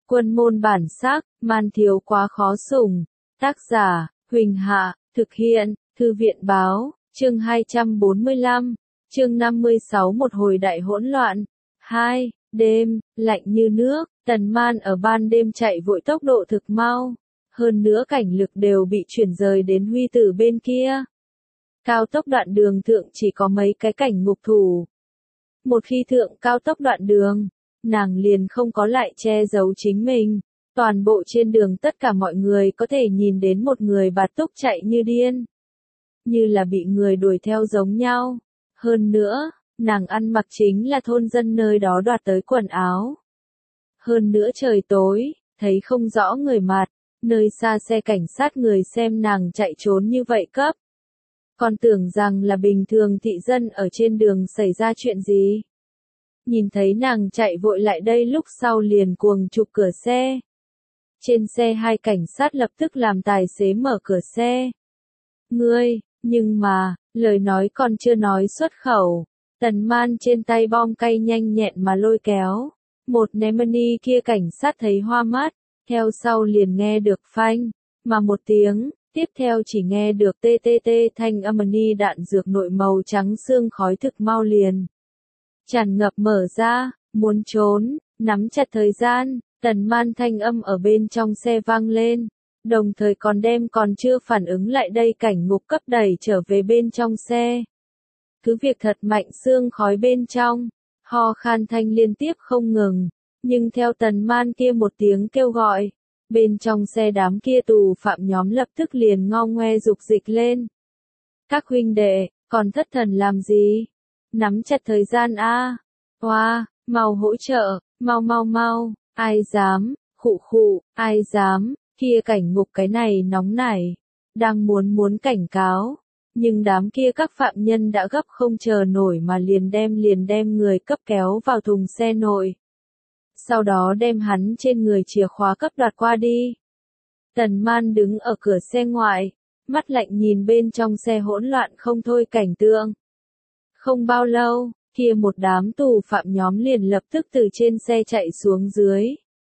Quân môn bản sắc, man thiếu quá khó sủng. Tác giả, Huỳnh Hạ, thực hiện, Thư viện báo, chương 245, chương 56 một hồi đại hỗn loạn. 2. Đêm, lạnh như nước, Tần Man ở ban đêm chạy vội tốc độ thực mau. Hơn nữa cảnh lực đều bị chuyển rời đến Huy Tử bên kia. Cao tốc đoạn đường thượng chỉ có mấy cái cảnh ngục thủ. Một khi thượng cao tốc đoạn đường, nàng liền không có lại che giấu chính mình. Toàn bộ trên đường tất cả mọi người có thể nhìn đến một người bạt túc chạy như điên. Như là bị người đuổi theo giống nhau. Hơn nữa, nàng ăn mặc chính là thôn dân nơi đó đoạt tới quần áo. Hơn nữa trời tối, thấy không rõ người mặt, nơi xa xe cảnh sát người xem nàng chạy trốn như vậy cấp. Còn tưởng rằng là bình thường thị dân ở trên đường xảy ra chuyện gì. Nhìn thấy nàng chạy vội lại đây lúc sau liền cuồng chụp cửa xe. Trên xe hai cảnh sát lập tức làm tài xế mở cửa xe. Ngươi, nhưng mà, lời nói còn chưa nói xuất khẩu. Tần Man trên tay bom cay nhanh nhẹn mà lôi kéo. Một Nemani kia cảnh sát thấy hoa mắt, theo sau liền nghe được phanh, mà một tiếng, tiếp theo chỉ nghe được tê tê tê thanh âm ni đạn dược nội màu trắng xương khói thực mau liền. Tràn ngập mở ra, muốn trốn, nắm chặt thời gian, Tần Man thanh âm ở bên trong xe vang lên, đồng thời còn đem còn chưa phản ứng lại đây cảnh ngục cấp đẩy trở về bên trong xe. Cứ việc thật mạnh xương khói bên trong, ho khan thanh liên tiếp không ngừng, nhưng theo Tần Man kia một tiếng kêu gọi, bên trong xe đám kia tù phạm nhóm lập tức liền ngo ngoe dục dịch lên. Các huynh đệ, còn thất thần làm gì? Nắm chặt thời gian a. Oa, mau hỗ trợ, mau mau mau, ai dám, khụ khụ, ai dám, kia cảnh ngục cái này nóng nảy, đang muốn cảnh cáo. Nhưng đám kia các phạm nhân đã gấp không chờ nổi mà liền đem người cấp kéo vào thùng xe nội. Sau đó đem hắn trên người chìa khóa cấp đoạt qua đi. Tần Man đứng ở cửa xe ngoại, mắt lạnh nhìn bên trong xe hỗn loạn không thôi cảnh tượng. Không bao lâu, kia một đám tù phạm nhóm liền lập tức từ trên xe chạy xuống dưới.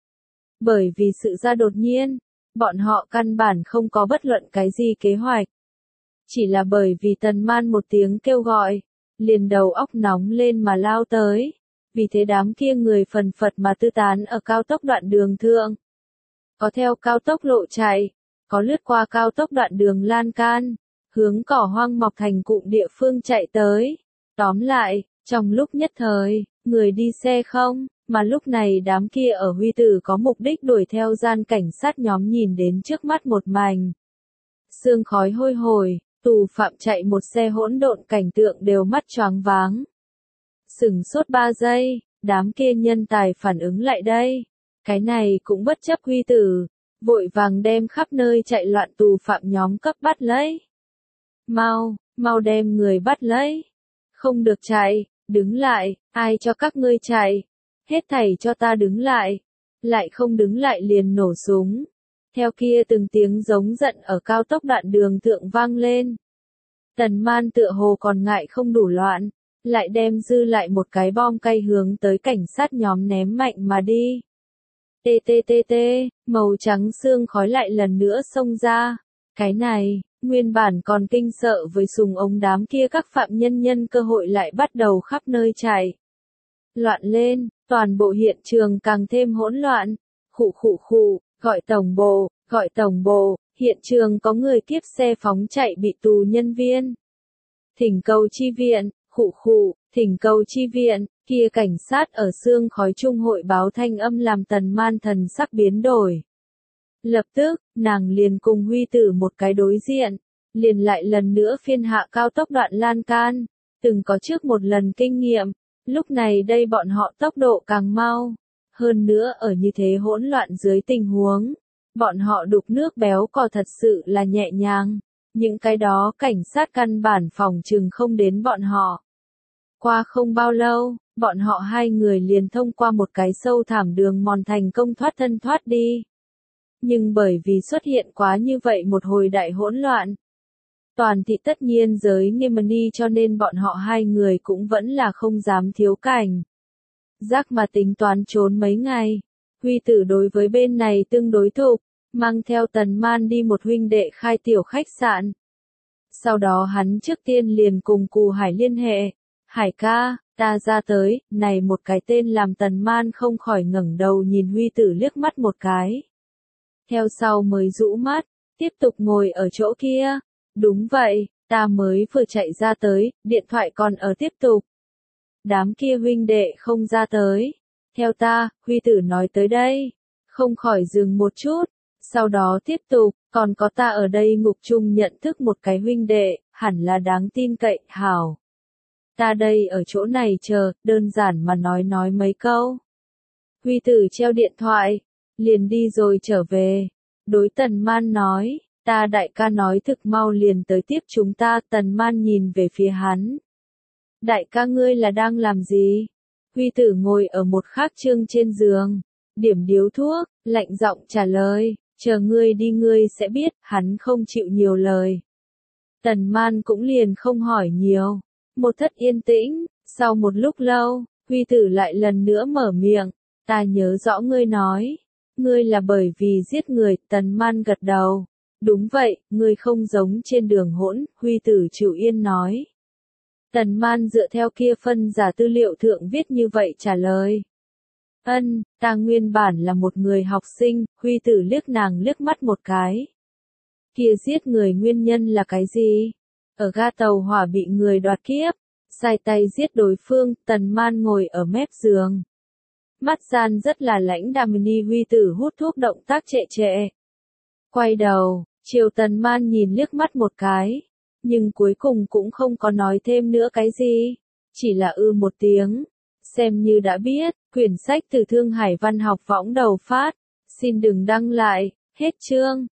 Bởi vì sự ra đột nhiên, bọn họ căn bản không có bất luận cái gì kế hoạch. Chỉ là bởi vì Tần Man một tiếng kêu gọi, liền đầu óc nóng lên mà lao tới. Vì thế đám kia người phần phật mà tư tán ở cao tốc đoạn đường thượng. Có theo cao tốc lộ chạy, có lướt qua cao tốc đoạn đường lan can, hướng cỏ hoang mọc thành cụm địa phương chạy tới. Tóm lại, trong lúc nhất thời, người đi xe không, mà lúc này đám kia ở Huy Tử có mục đích đuổi theo gian cảnh sát nhóm nhìn đến trước mắt một mảnh. Sương khói hôi hổi, tù phạm chạy một xe hỗn độn cảnh tượng đều mắt choáng váng. Sửng sốt 3 giây, đám kia nhân tài phản ứng lại đây. Cái này cũng bất chấp Huy Tử, vội vàng đem khắp nơi chạy loạn tù phạm nhóm cấp bắt lấy. Mau đem người bắt lấy. Không được chạy, đứng lại, ai cho các ngươi chạy. Hết thảy cho ta đứng lại. Lại không đứng lại liền nổ súng. Theo kia từng tiếng giống giận ở cao tốc đoạn đường thượng vang lên. Tần Man tựa hồ còn ngại không đủ loạn, lại đem dư lại một cái bom cay hướng tới cảnh sát nhóm ném mạnh mà đi. Tê tê tê tê, màu trắng xương khói lại lần nữa xông ra. Cái này, nguyên bản còn kinh sợ với súng ống đám kia các phạm nhân cơ hội lại bắt đầu khắp nơi chạy. Loạn lên, toàn bộ hiện trường càng thêm hỗn loạn. Khụ, gọi tổng bộ, hiện trường có người kiếp xe phóng chạy bị tù nhân viên. Thỉnh cầu chi viện, thỉnh cầu chi viện, kia cảnh sát ở xương khói trung hội báo thanh âm làm Tần Man thần sắc biến đổi. Lập tức, nàng liền cùng Huy Tử một cái đối diện, liền lại lần nữa phiên hạ cao tốc đoạn lan can, từng có trước một lần kinh nghiệm, lúc này đây bọn họ tốc độ càng mau, hơn nữa ở như thế hỗn loạn dưới tình huống, bọn họ đục nước béo cò thật sự là nhẹ nhàng, những cái đó cảnh sát căn bản phòng trừng không đến bọn họ. Qua không bao lâu, bọn họ hai người liền thông qua một cái sâu thẳm đường mòn thành công thoát thân thoát đi. Nhưng bởi vì xuất hiện quá như vậy một hồi đại hỗn loạn, toàn thị tất nhiên giới Nemani cho nên bọn họ hai người cũng vẫn là không dám thiếu cảnh. Giác mà tính toán trốn mấy ngày, Huy Tử đối với bên này tương đối thục, mang theo Tần Man đi một huynh đệ khai tiểu khách sạn. Sau đó hắn trước tiên liền cùng Cù Hải liên hệ. Hải ca, ta ra tới, này một cái tên làm Tần Man không khỏi ngẩng đầu nhìn Huy Tử liếc mắt một cái. Theo sau mới rũ mắt, tiếp tục ngồi ở chỗ kia. Đúng vậy, ta mới vừa chạy ra tới, điện thoại còn ở tiếp tục. Đám kia huynh đệ không ra tới. Theo ta, Huy Tử nói tới đây. Không khỏi dừng một chút. Sau đó tiếp tục, còn có ta ở đây ngục chung nhận thức một cái huynh đệ, hẳn là đáng tin cậy, hảo. Ta đây ở chỗ này chờ, đơn giản mà nói mấy câu. Huy Tử treo điện thoại, liền đi rồi trở về. Đối Tần Man nói, ta đại ca nói thực mau liền tới tiếp chúng ta. Tần Man nhìn về phía hắn. Đại ca ngươi là đang làm gì? Huy Tử ngồi ở một khác chương trên giường, điểm điếu thuốc, lạnh giọng trả lời, chờ ngươi đi ngươi sẽ biết, hắn không chịu nhiều lời. Tần Man cũng liền không hỏi nhiều. Một thất yên tĩnh, sau một lúc lâu, Huy Tử lại lần nữa mở miệng, ta nhớ rõ ngươi nói, ngươi là bởi vì giết người. Tần Man gật đầu, đúng vậy, ngươi không giống trên đường hỗn. Huy Tử chịu yên nói. Tần Man dựa theo kia phân giả tư liệu thượng viết như vậy trả lời. Ta nguyên bản là một người học sinh. Huy Tử liếc nàng liếc mắt một cái. Kia giết người nguyên nhân là cái gì? Ở ga tàu hỏa bị người đoạt kiếp, sai tay giết đối phương. Tần Man ngồi ở mép giường. Mắt gian rất là lãnh đạm. Huy Tử hút thuốc động tác trệ trệ. Quay đầu, chiều Tần Man nhìn liếc mắt một cái. Nhưng cuối cùng cũng không có nói thêm nữa cái gì. Chỉ là một tiếng. Xem như đã biết, quyển sách từ Thương Hải Văn học võng đầu phát. Xin đừng đăng lại, hết chương.